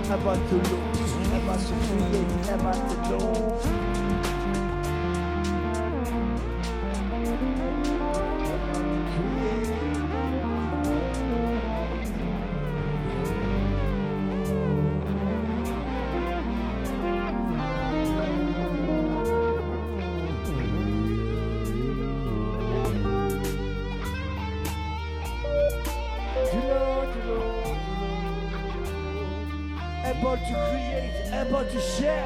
about to lose, about to create, about to lose. Able to create, able to share.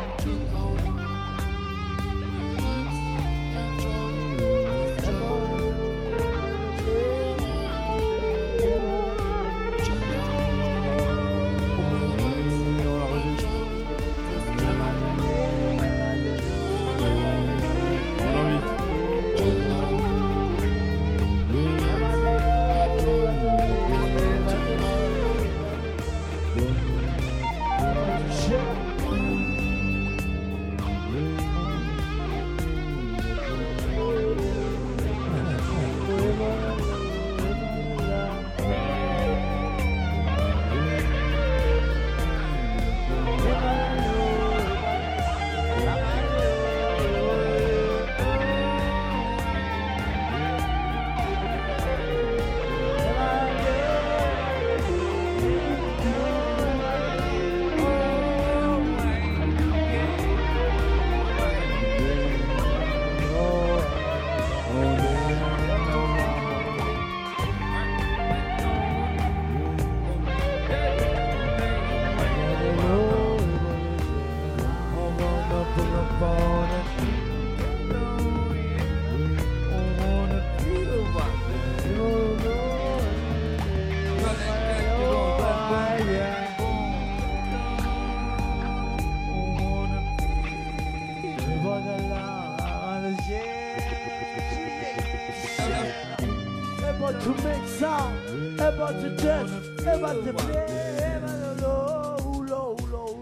Able to make sound, able to dance, able to play, able to low.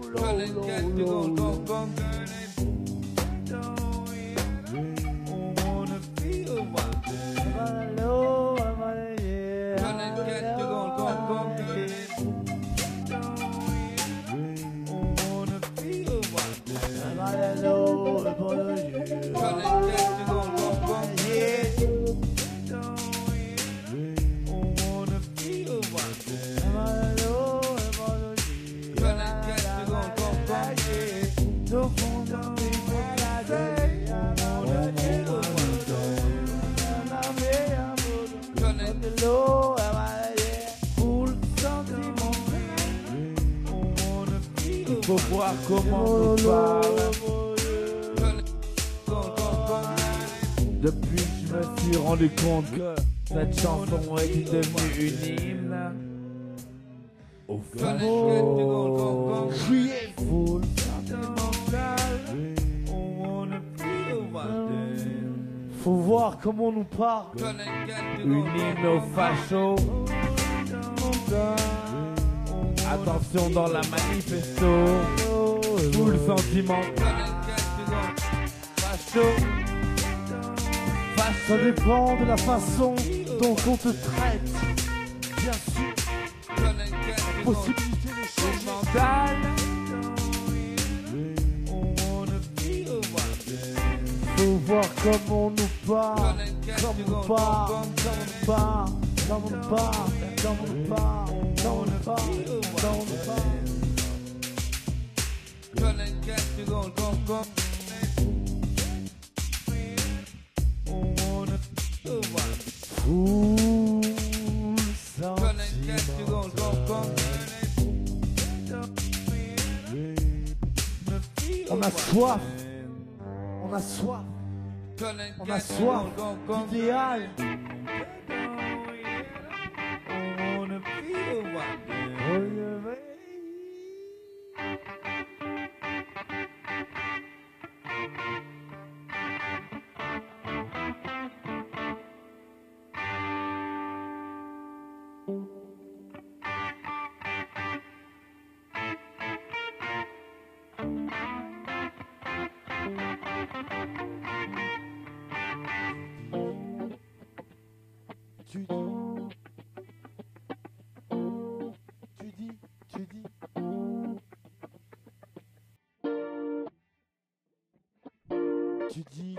Faut voir comment on parle. Depuis que je me suis rendu compte que cette chanson était devenue une hymne au faux, full faut voir comment on nous parle. Une hymne au facho. Attention dans la manifesto, full sentiment. Facho. Ça dépend de la façon dont on te traite. Bien sûr. Possibilité d'échange mental. Faut voir comment on nous parle. Comment on nous parle. Comment on nous parle. Comment on nous parle. Comment on nous parle. Comment on nous parle. On a soif. On a soif. On a soif d'idéal.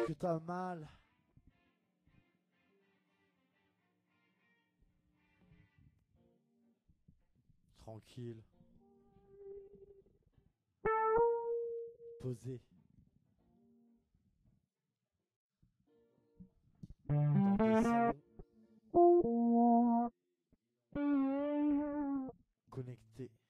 que t'as mal. Tranquille. Posé. Dans des salons. Connectés.